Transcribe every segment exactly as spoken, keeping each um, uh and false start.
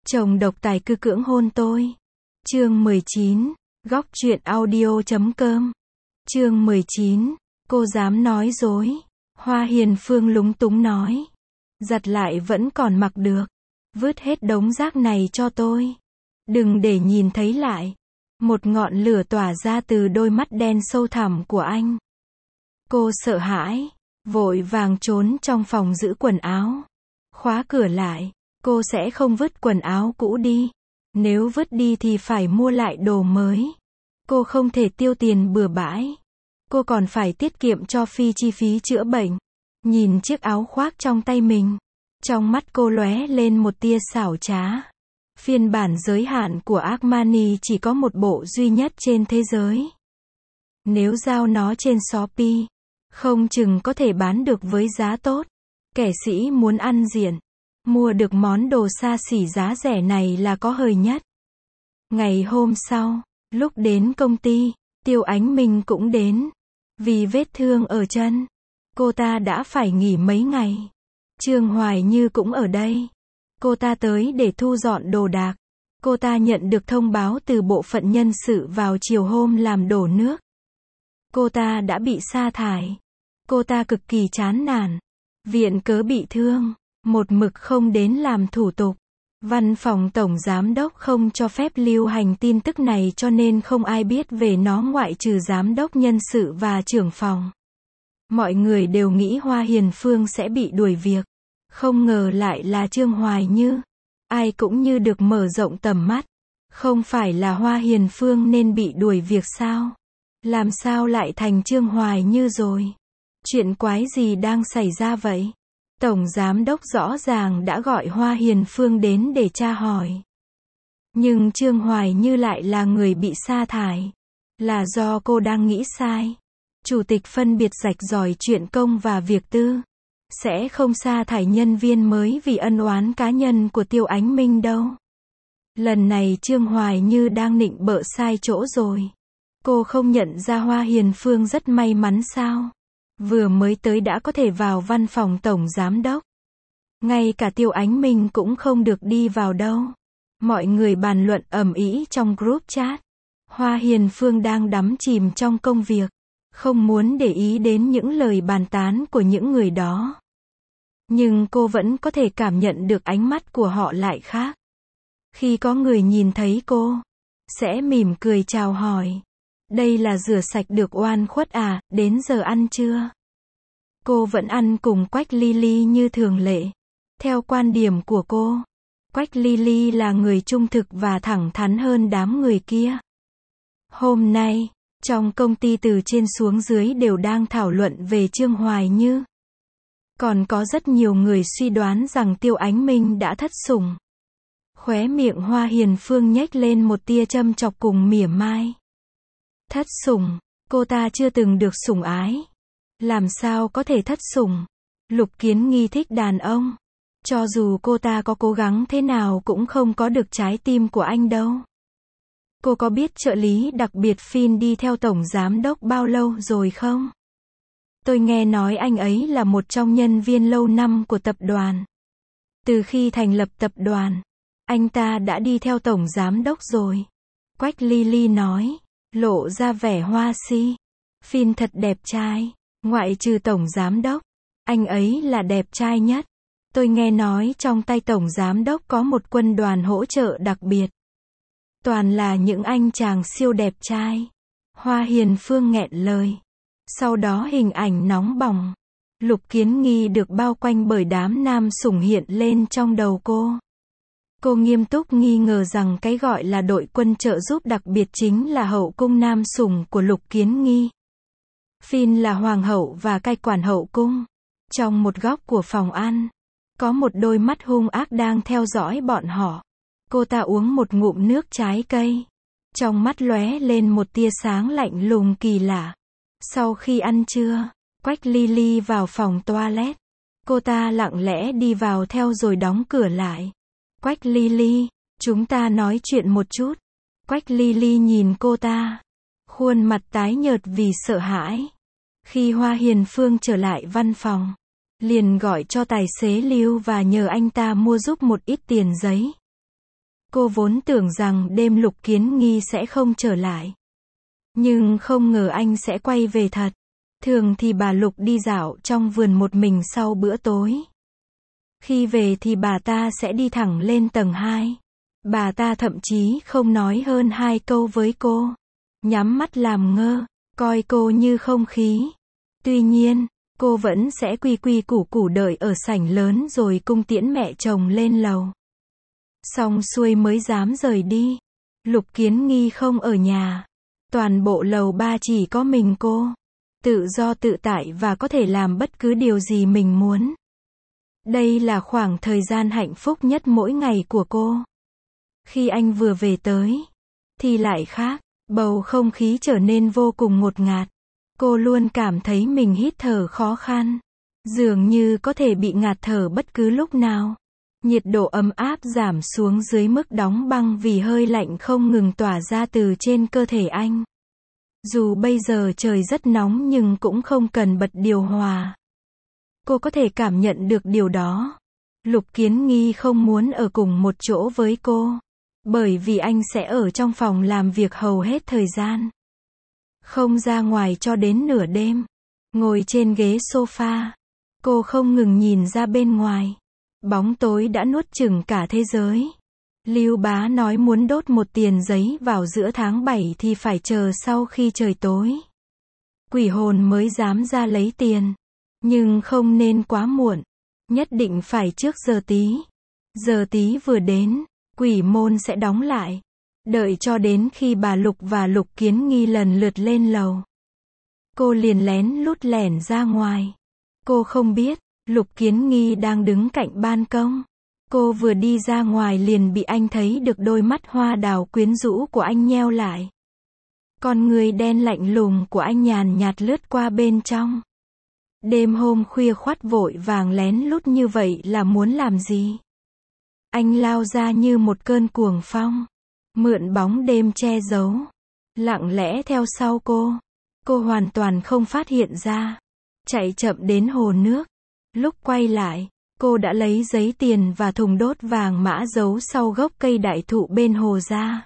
Chồng độc tài cư cưỡng hôn tôi. Chương mười chín, góc truyện audio chấm com. Chương mười chín, cô dám nói dối. Hoa Hiền Phương lúng túng nói. Giặt lại vẫn còn mặc được. Vứt hết đống rác này cho tôi. Đừng để nhìn thấy lại. Một ngọn lửa tỏa ra từ đôi mắt đen sâu thẳm của anh. Cô sợ hãi, vội vàng trốn trong phòng giữ quần áo. Khóa cửa lại. Cô sẽ không vứt quần áo cũ đi. Nếu vứt đi thì phải mua lại đồ mới. Cô không thể tiêu tiền bừa bãi. Cô còn phải tiết kiệm cho Phi chi phí chữa bệnh. Nhìn chiếc áo khoác trong tay mình. Trong mắt cô lóe lên một tia xảo trá. Phiên bản giới hạn của Armani chỉ có một bộ duy nhất trên thế giới. Nếu giao nó trên Shopee, không chừng có thể bán được với giá tốt. Kẻ sĩ muốn ăn diện. Mua được món đồ xa xỉ giá rẻ này là có hời nhất. Ngày hôm sau, lúc đến công ty, Tiêu Ánh Minh cũng đến. Vì vết thương ở chân, cô ta đã phải nghỉ mấy ngày. Trương Hoài Như cũng ở đây. Cô ta tới để thu dọn đồ đạc. Cô ta nhận được thông báo từ bộ phận nhân sự vào chiều hôm làm đổ nước. Cô ta đã bị sa thải. Cô ta cực kỳ chán nản. Viện cớ bị thương. Một mực không đến làm thủ tục. Văn phòng tổng giám đốc không cho phép lưu hành tin tức này cho nên không ai biết về nó ngoại trừ giám đốc nhân sự và trưởng phòng. Mọi người đều nghĩ Hoa Hiền Phương sẽ bị đuổi việc. Không ngờ lại là Trương Hoài Như. Ai cũng như được mở rộng tầm mắt. Không phải là Hoa Hiền Phương nên bị đuổi việc sao? Làm sao lại thành Trương Hoài Như rồi? Chuyện quái gì đang xảy ra vậy? Tổng giám đốc rõ ràng đã gọi Hoa Hiền Phương đến để tra hỏi. Nhưng Trương Hoài Như lại là người bị sa thải. Là do cô đang nghĩ sai. Chủ tịch phân biệt rạch ròi chuyện công và việc tư. Sẽ không sa thải nhân viên mới vì ân oán cá nhân của Tiêu Ánh Minh đâu. Lần này Trương Hoài Như đang nịnh bợ sai chỗ rồi. Cô không nhận ra Hoa Hiền Phương rất may mắn sao? Vừa mới tới đã có thể vào văn phòng tổng giám đốc. Ngay cả Tiêu Ánh Minh cũng không được đi vào đâu. Mọi người bàn luận ầm ĩ trong group chat. Hoa Hiền Phương đang đắm chìm trong công việc. Không muốn để ý đến những lời bàn tán của những người đó. Nhưng cô vẫn có thể cảm nhận được ánh mắt của họ lại khác. Khi có người nhìn thấy cô, sẽ mỉm cười chào hỏi. Đây là rửa sạch được oan khuất à, đến giờ ăn chưa? Cô vẫn ăn cùng Quách Ly Ly như thường lệ. Theo quan điểm của cô, Quách Ly Ly là người trung thực và thẳng thắn hơn đám người kia. Hôm nay, trong công ty từ trên xuống dưới đều đang thảo luận về Trương Hoài Như. Còn có rất nhiều người suy đoán rằng Tiêu Ánh Minh đã thất sủng. Khóe miệng Hoa Hiền Phương nhếch lên một tia châm chọc cùng mỉa mai. Thất sủng, cô ta chưa từng được sủng ái. Làm sao có thể thất sủng? Lục Kiến Nghi thích đàn ông. Cho dù cô ta có cố gắng thế nào cũng không có được trái tim của anh đâu. Cô có biết trợ lý đặc biệt Phin đi theo tổng giám đốc bao lâu rồi không? Tôi nghe nói anh ấy là một trong nhân viên lâu năm của tập đoàn. Từ khi thành lập tập đoàn, anh ta đã đi theo tổng giám đốc rồi. Quách Ly Ly nói, lộ ra vẻ hoa si. Phin thật đẹp trai, ngoại trừ tổng giám đốc, anh ấy là đẹp trai nhất. Tôi nghe nói trong tay tổng giám đốc có một quân đoàn hỗ trợ đặc biệt. Toàn là những anh chàng siêu đẹp trai. Hoa Hiền Phương nghẹn lời. Sau đó hình ảnh nóng bỏng. Lục Kiến Nghi được bao quanh bởi đám nam sủng hiện lên trong đầu cô. Cô nghiêm túc nghi ngờ rằng cái gọi là đội quân trợ giúp đặc biệt chính là hậu cung nam sủng của Lục Kiến Nghi. Phin là hoàng hậu và cai quản hậu cung. Trong một góc của phòng ăn, có một đôi mắt hung ác đang theo dõi bọn họ. Cô ta uống một ngụm nước trái cây. Trong mắt lóe lên một tia sáng lạnh lùng kỳ lạ. Sau khi ăn trưa, Quách Ly Ly vào phòng toilet. Cô ta lặng lẽ đi vào theo rồi đóng cửa lại. Quách Ly Ly, chúng ta nói chuyện một chút. Quách Ly Ly nhìn cô ta. Khuôn mặt tái nhợt vì sợ hãi. Khi Hoa Hiền Phương trở lại văn phòng, liền gọi cho tài xế Lưu và nhờ anh ta mua giúp một ít tiền giấy. Cô vốn tưởng rằng đêm Lục Kiến Nghi sẽ không trở lại. Nhưng không ngờ anh sẽ quay về thật. Thường thì bà Lục đi dạo trong vườn một mình sau bữa tối. Khi về thì bà ta sẽ đi thẳng lên tầng hai. Bà ta thậm chí không nói hơn hai câu với cô. Nhắm mắt làm ngơ, coi cô như không khí. Tuy nhiên, cô vẫn sẽ quy quy củ củ đợi ở sảnh lớn rồi cung tiễn mẹ chồng lên lầu. Xong xuôi mới dám rời đi. Lục Kiến Nghi không ở nhà. Toàn bộ lầu ba chỉ có mình cô. Tự do tự tại và có thể làm bất cứ điều gì mình muốn. Đây là khoảng thời gian hạnh phúc nhất mỗi ngày của cô. Khi anh vừa về tới, thì lại khác, bầu không khí trở nên vô cùng ngột ngạt. Cô luôn cảm thấy mình hít thở khó khăn, dường như có thể bị ngạt thở bất cứ lúc nào. Nhiệt độ ấm áp giảm xuống dưới mức đóng băng vì hơi lạnh không ngừng tỏa ra từ trên cơ thể anh. Dù bây giờ trời rất nóng nhưng cũng không cần bật điều hòa. Cô có thể cảm nhận được điều đó. Lục Kiến Nghi không muốn ở cùng một chỗ với cô, bởi vì anh sẽ ở trong phòng làm việc hầu hết thời gian. Không ra ngoài cho đến nửa đêm. Ngồi trên ghế sofa, cô không ngừng nhìn ra bên ngoài. Bóng tối đã nuốt chửng cả thế giới. Lưu Bá nói muốn đốt một tiền giấy vào giữa tháng bảy thì phải chờ sau khi trời tối. Quỷ hồn mới dám ra lấy tiền. Nhưng không nên quá muộn. Nhất định phải trước giờ tí. Giờ tí vừa đến, quỷ môn sẽ đóng lại. Đợi cho đến khi bà Lục và Lục Kiến Nghi lần lượt lên lầu. Cô liền lén lút lẻn ra ngoài. Cô không biết, Lục Kiến Nghi đang đứng cạnh ban công. Cô vừa đi ra ngoài liền bị anh thấy được đôi mắt hoa đào quyến rũ của anh nheo lại. Con người đen lạnh lùng của anh nhàn nhạt lướt qua bên trong. Đêm hôm khuya khoắt vội vàng lén lút như vậy là muốn làm gì? Anh lao ra như một cơn cuồng phong. Mượn bóng đêm che giấu. Lặng lẽ theo sau cô. Cô hoàn toàn không phát hiện ra. Chạy chậm đến hồ nước. Lúc quay lại, cô đã lấy giấy tiền và thùng đốt vàng mã giấu sau gốc cây đại thụ bên hồ ra.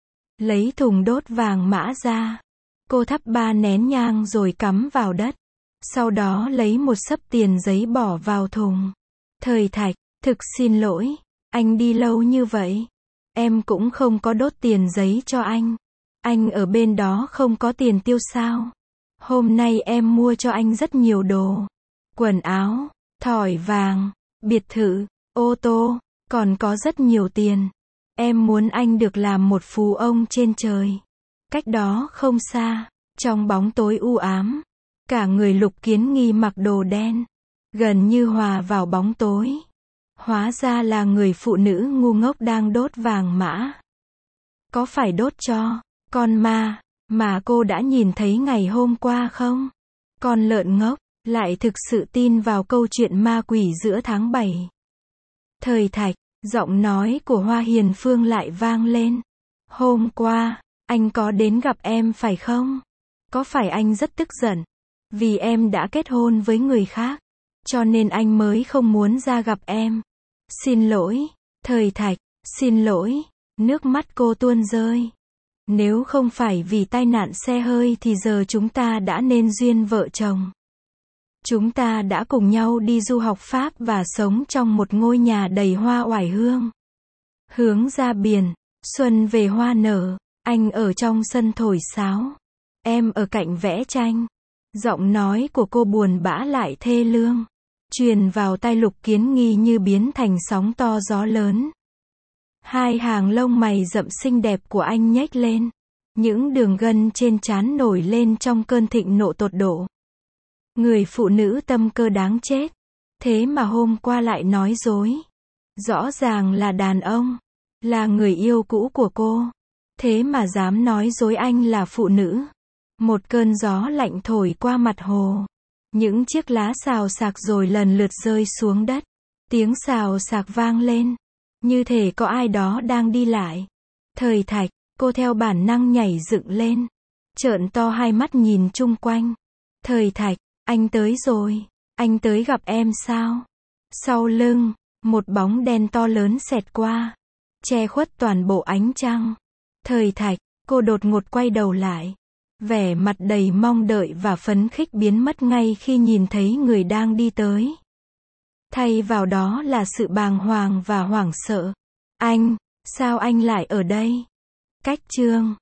Lấy thùng đốt vàng mã ra. Cô thắp ba nén nhang rồi cắm vào đất. Sau đó lấy một xấp tiền giấy bỏ vào thùng. Thời Thạch, thực xin lỗi, anh đi lâu như vậy. Em cũng không có đốt tiền giấy cho anh. Anh ở bên đó không có tiền tiêu sao? Hôm nay em mua cho anh rất nhiều đồ. Quần áo, thỏi vàng, biệt thự, ô tô, còn có rất nhiều tiền. Em muốn anh được làm một phú ông trên trời. Cách đó không xa, trong bóng tối u ám, cả người Lục Kiến Nghi mặc đồ đen, gần như hòa vào bóng tối. Hóa ra là người phụ nữ ngu ngốc đang đốt vàng mã. Có phải đốt cho con ma mà cô đã nhìn thấy ngày hôm qua không? Con lợn ngốc, lại thực sự tin vào câu chuyện ma quỷ giữa tháng bảy. Thời Thạch, giọng nói của Hoa Hiền Phương lại vang lên. Hôm qua, anh có đến gặp em phải không? Có phải anh rất tức giận? Vì em đã kết hôn với người khác. Cho nên anh mới không muốn ra gặp em. Xin lỗi, Thời Thạch, xin lỗi. Nước mắt cô tuôn rơi. Nếu không phải vì tai nạn xe hơi thì giờ chúng ta đã nên duyên vợ chồng. Chúng ta đã cùng nhau đi du học Pháp và sống trong một ngôi nhà đầy hoa oải hương. Hướng ra biển, xuân về hoa nở, anh ở trong sân thổi sáo. Em ở cạnh vẽ tranh. Giọng nói của cô buồn bã lại thê lương. Truyền vào tai Lục Kiến Nghi như biến thành sóng to gió lớn. Hai hàng lông mày rậm xinh đẹp của anh nhếch lên. Những đường gân trên trán nổi lên trong cơn thịnh nộ tột độ. Người phụ nữ tâm cơ đáng chết. Thế mà hôm qua lại nói dối. Rõ ràng là đàn ông. Là người yêu cũ của cô. Thế mà dám nói dối anh là phụ nữ. Một cơn gió lạnh thổi qua mặt hồ. Những chiếc lá xào xạc rồi lần lượt rơi xuống đất. Tiếng xào xạc vang lên. Như thể có ai đó đang đi lại. Thời Thạch, cô theo bản năng nhảy dựng lên. Trợn to hai mắt nhìn chung quanh. Thời Thạch, anh tới rồi. Anh tới gặp em sao? Sau lưng, một bóng đen to lớn xẹt qua. che khuất toàn bộ ánh trăng. Thời Thạch, cô đột ngột quay đầu lại. Vẻ mặt đầy mong đợi và phấn khích biến mất ngay khi nhìn thấy người đang đi tới. Thay vào đó là sự bàng hoàng và hoảng sợ. Anh, sao anh lại ở đây? Cách chương